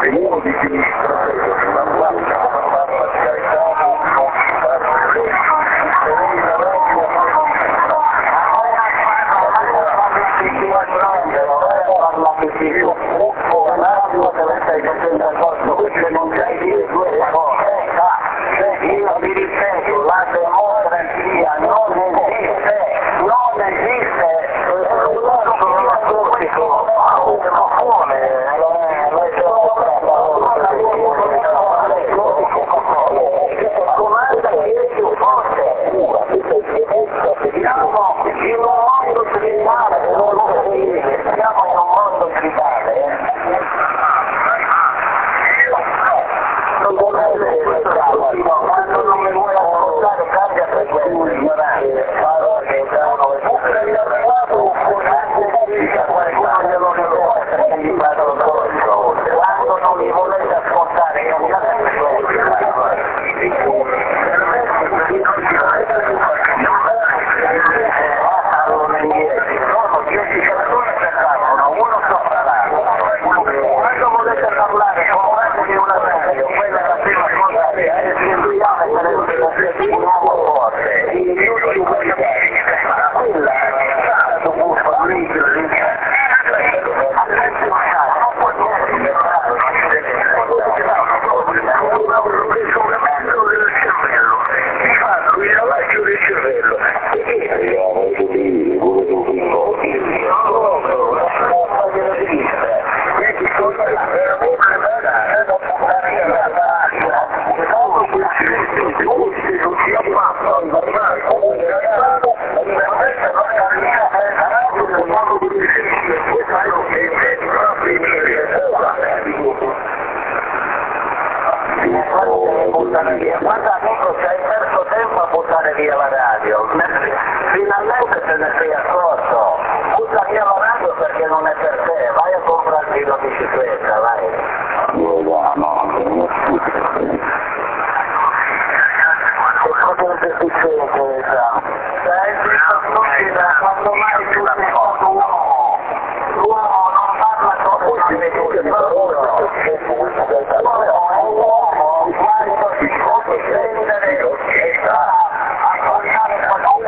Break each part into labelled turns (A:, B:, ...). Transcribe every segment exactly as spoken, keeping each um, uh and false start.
A: uno di sinistra,
B: io mi ripeto, la democrazia non esiste, non esiste, comanda che è più forte, siamo in un mondo tribale, siamo in un mondo tribale, non dovete quando non mi vuoi ascoltare cambia frequenza, ignorante, parole che sono qualcuno glielo devo perché mi parlo solo, quando non mi volete ascoltare cambiate frequenza. Allora, sono dieci persone che parlano, uno sto parlando, quando volete parlare con di una radio, quella è la prima cosa che è studiare per essere un uomo forte, e io ci vuoi ma quella è stato un po' lì, guarda amico, ci hai perso tempo a buttare via la radio, finalmente te ne sei accorto, butta via la radio perché non è per te, vai a comprarti una bicicletta, vai. Che cosa ti succede questa? Senti, stupida, quando mai tu sei stato uomo, l'uomo non parla come si vede, l'uomo è un uomo, quando si può difendere e sta a guardare qualcuno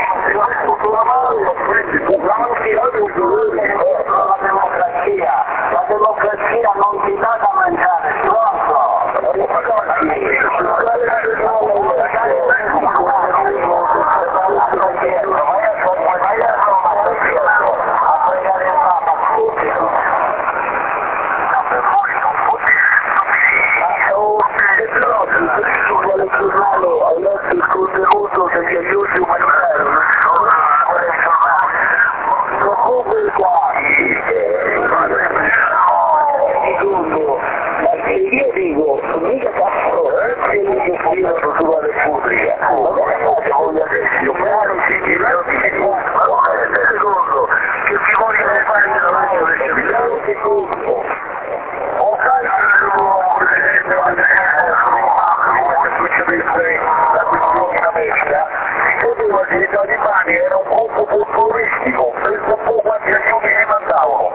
B: la democrazia, la democrazia non ti dà da mangiare, stronzo. Il contenuto degli aiuti umanitari io dico, mica cazzo, che mi gestiscono sulla Repubblica, ma come fate voi adesso? Io parlo di ma guarda il secondo, che ci vogliono fare il lavoro del cittadino che tutto. O la questione in America, si poteva che i talibani era un gruppo terroristico, penso un po' quanti aiuti li mandavano.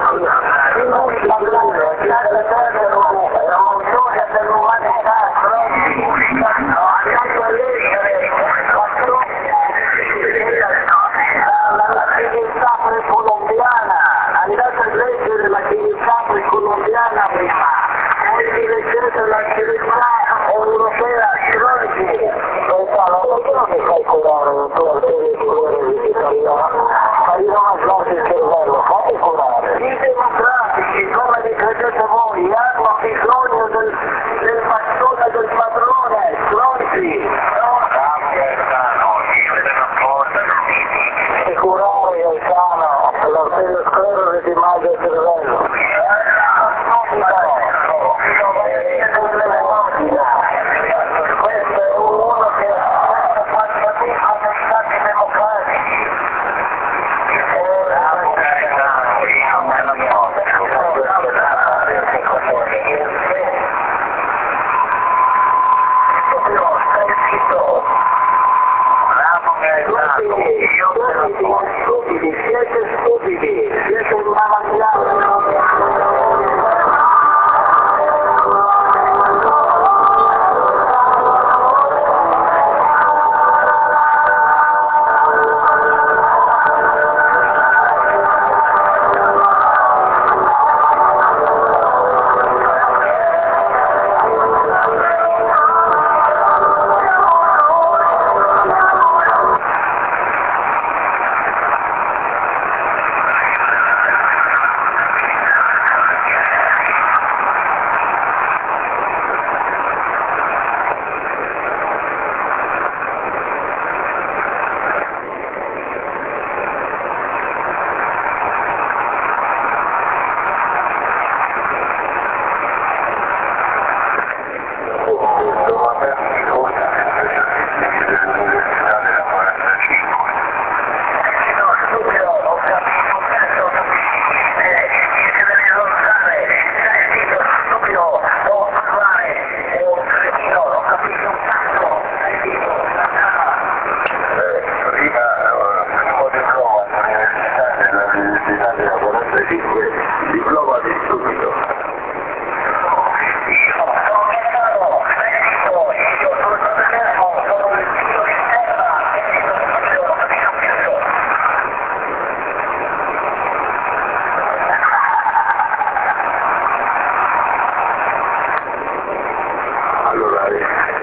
B: La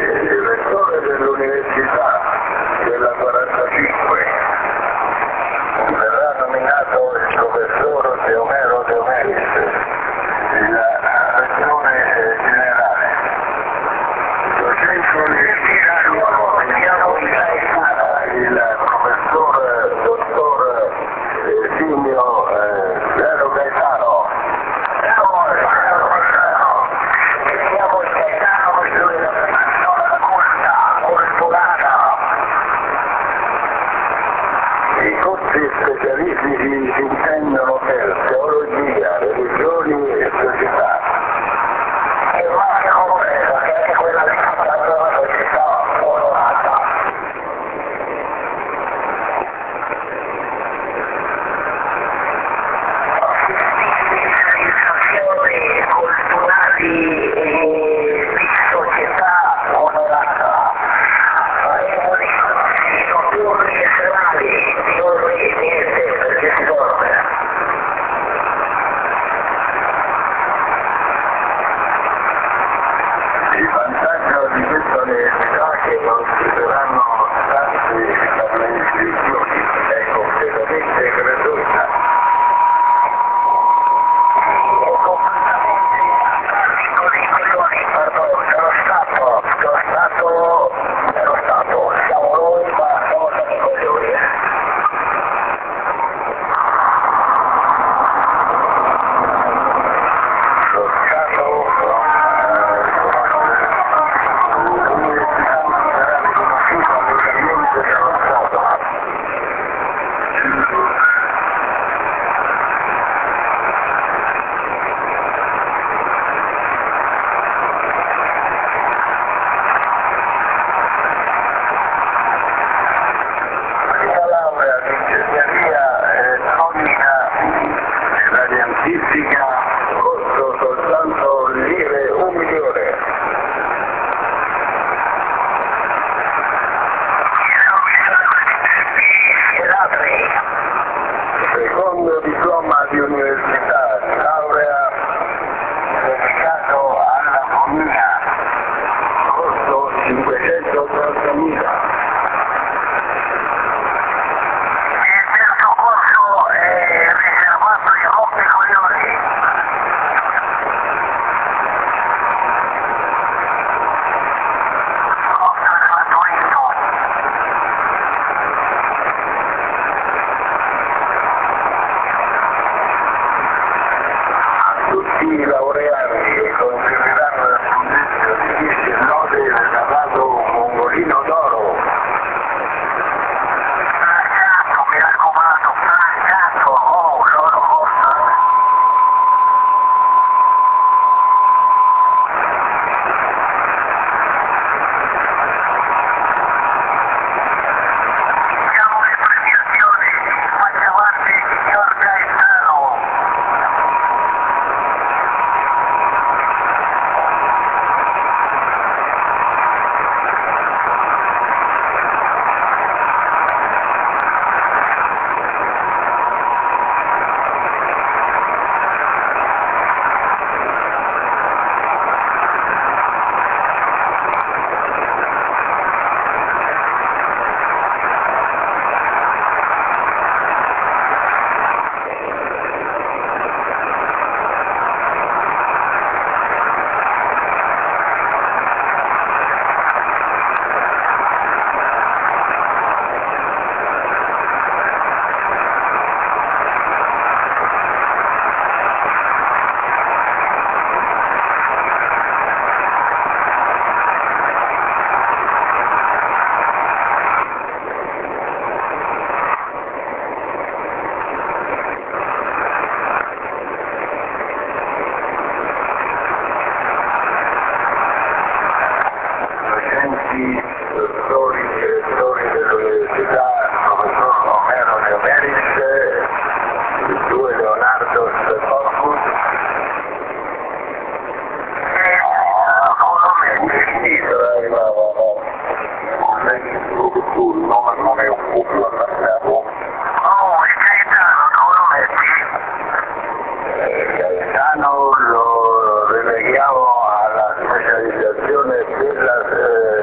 B: il rettore dell'università della quarantacinque verrà nominato il professor Teomero De Omeris, il rettore generale. Docente università il professor dottor Silvio Zero Gaetano. Siamo il Gaetano per lui una persona culta, culturata. I corsi specialistici si intendono per teologia, religioni e società. E Mario Moreno, che è anche quella che fa la società colorata. Specializzazioni culturali e di società colorata. Faremo discorsi notturni e serali, diurni niente, perché si dorme. Il vantaggio di questa università è che non ci saranno tasse per le iscrizioni, è completamente gratuita. È completamente piccoli coglioni, pardon, dello Stato, dello Stato, dello Stato, siamo noi ma siamo stati coglioni. Lo Stato fisica costo soltanto lire un milione. Secondo diploma di università, laurea dedicato alla famiglia, costo cinquecentottantamila. Il terzo corso è riservato ai rompi coglioni. Costo gratuito. A tutti i laureati che conserveranno il punteggio di dieci lode verrà dato un mongolino d'oro. Francato, mi raccomando, francato, oh, l'oro costa. Siamo le premiazioni, faccia avanti il signor Gaetano. Docenti, dottori, direttori dell'università, professor Romero De Omeris, il due Leonardo Stefano, non è un pubblico andato. Oh, il Gaetano, non lo metti? Il Gaetano lo releghiamo alla specializzazione della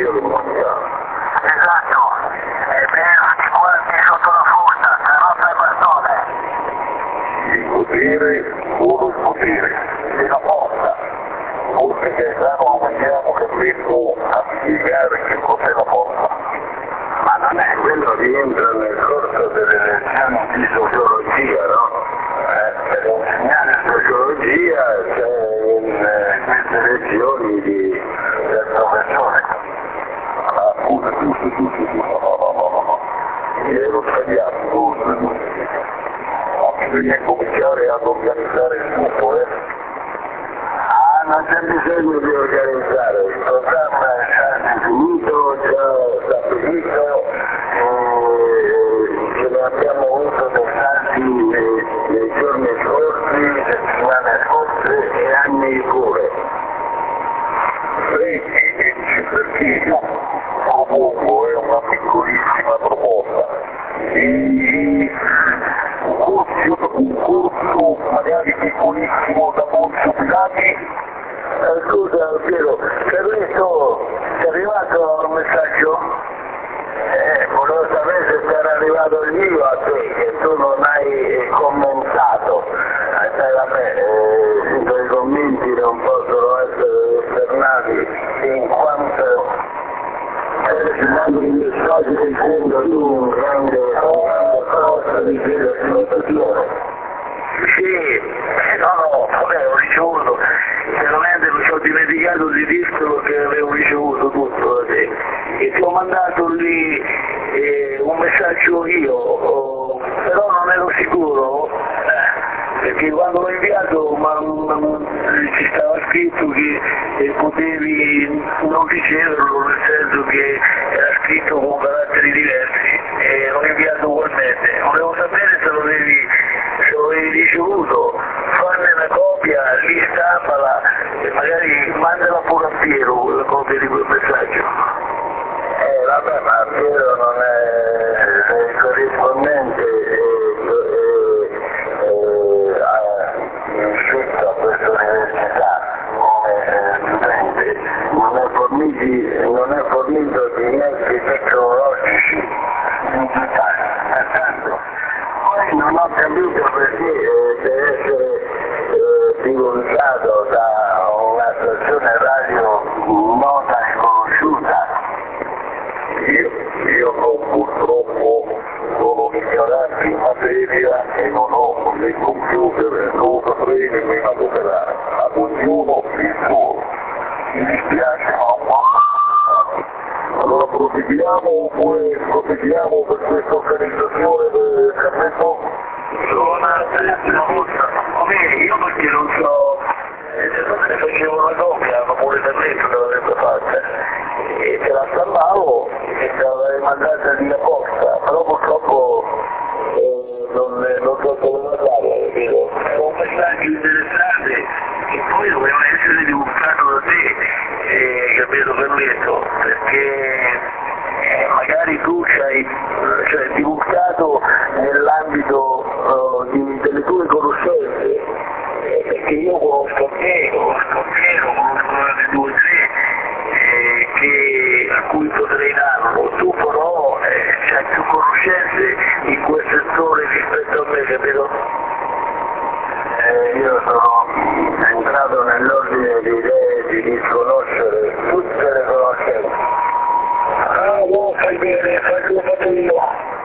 B: tecnologia dell'umanità. Esatto, è vero di quanti sotto la fusta, carrozza e bastone. Il potere, solo il potere, e la forza. Forse che Gaetano vediamo che riesco a spiegare che cos'è la forza. Ma non è quello rientra nel corso delle lezioni di sociologia, no? Eh, per insegnare sociologia c'è in eh, queste lezioni di, del professore. Ah, scusa, scusa, scusa, scusa, no, no, no, no, no. Mi ero sbagliato, scusa, scusa. Ma bisogna cominciare ad organizzare il tutto, eh? Ah, non c'è bisogno di organizzare, il programma è già definito, già stabilito, e ce ne abbiamo avuto dei salti nei, nei giorni scorsi, le settimane scorse e anni pure. Sì, perché io propongo una piccolissima proposta. E un corso, un corso magari piccolissimo da Ponzio Pilati. Eh, scusa Piero, Carletto, ti è arrivato un messaggio? Eh, volevo sapere se ti era arrivato il mio a te, che tu non hai commentato. Eh, sai, vabbè, eh, i tuoi commenti non possono essere esternati in quanto eh, mando un messaggio dicendo tu un grande cosa di filosofia. Sì, no, no, vabbè, ho ricevuto, chiaramente mi sono dimenticato di dirtelo che avevo ricevuto tutto da te e ti ho mandato lì eh, un messaggio io, oh, però non ero sicuro, eh, perché quando l'ho inviato ma, ma, ci stava scritto che eh, potevi non riceverlo, nel senso che era scritto con caratteri diversi e l'ho inviato ugualmente, volevo sapere se lo avevi se lo avevi ricevuto, farne una copia, ristampala e magari mandala pure a Piero la copia di quel messaggio. Eh vabbè, ma Piero non è, è il corrispondente iscritto a questa università come studente, non è fornito, non è fornito di mezzi tecnologici digitali, pertanto non ho capito perché eh, deve essere eh, divulgato da una stazione radio nota e conosciuta. Io, io non, purtroppo sono ignorante in materia e non ho né computer e non saprei nemmeno adoperare. Ad ognuno il suo. Mi dispiace ma non posso. Allora proseguiamo oppure proseguiamo per questa organizzazione del Carletto? Suona una volta. Come io perché non so, eh, se non ne facevo una copia, ma pure Carletto che l'avrebbe fatta. E te la stampavo e te l'avrei mandata via posta, però purtroppo eh, non, non so come mandare, vedo. Sono messaggi interessanti che poi doveva essere divulgato da te, eh, capito Carletto, perché eh, magari tu c'hai cioè, divulgato nell'ambito uh, di, delle tue conoscenze, eh, perché io conosco te, conosco Piero, conosco le due o tre eh, che, a cui potrei darlo, tu però eh, c'hai più conoscenze in quel settore rispetto a me, capito? Eh, io sono entrato nell'ordine di idee di disconoscere tutte le conoscenze. Ah, no, fai bene, fai come ho fatto io.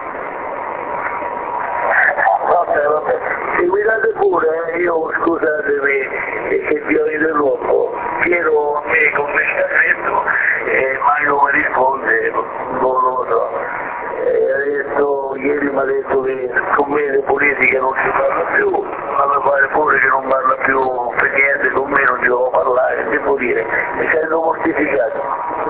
B: Vabbè, vabbè, seguitate pure, eh? Io scusatemi che vi ho interrotto. Piero a me con me Carletto e mai non mi risponde, non lo so. E ha detto, ieri mi ha detto che con me le politiche non si parla più, ma mi pare pure che non parla più per niente, con me non ci devo parlare, devo dire, mi sento mortificato.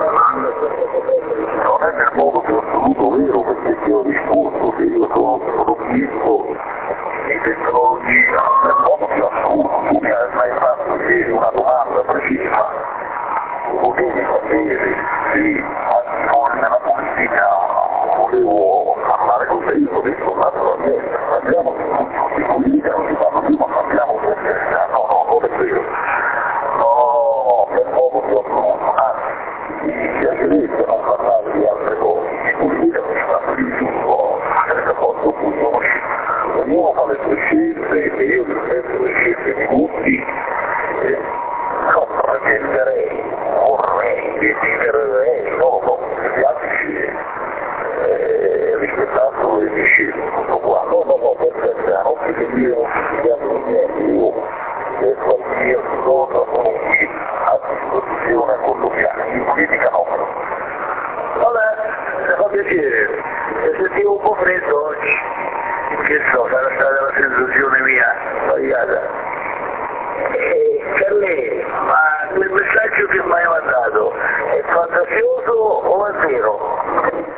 B: Non è nel modo più assoluto vero, perché ti ho risposto che io sono provvisto di tecnologia, nel modo più assoluto, tu mi hai mai fatto ieri una domanda precisa, potevi sapere se fuori nella politica volevo parlare con te, io ho detto naturalmente, parliamo di politica, non si parla più, ma parliamo di università, no, no, non è vero, no, nel modo più assoluto, anzi, mi piacerebbe rispettato e mi scelgo, tutto qua. No, no, no, perfetto, non che io studiato niente, io per qualsiasi cosa sono qui a disposizione a quello che ha, in politica no. Vabbè, mi fa piacere, mi sentivo un po' freddo oggi, che so, sarà stata la sensazione mia sbagliata. E per lei,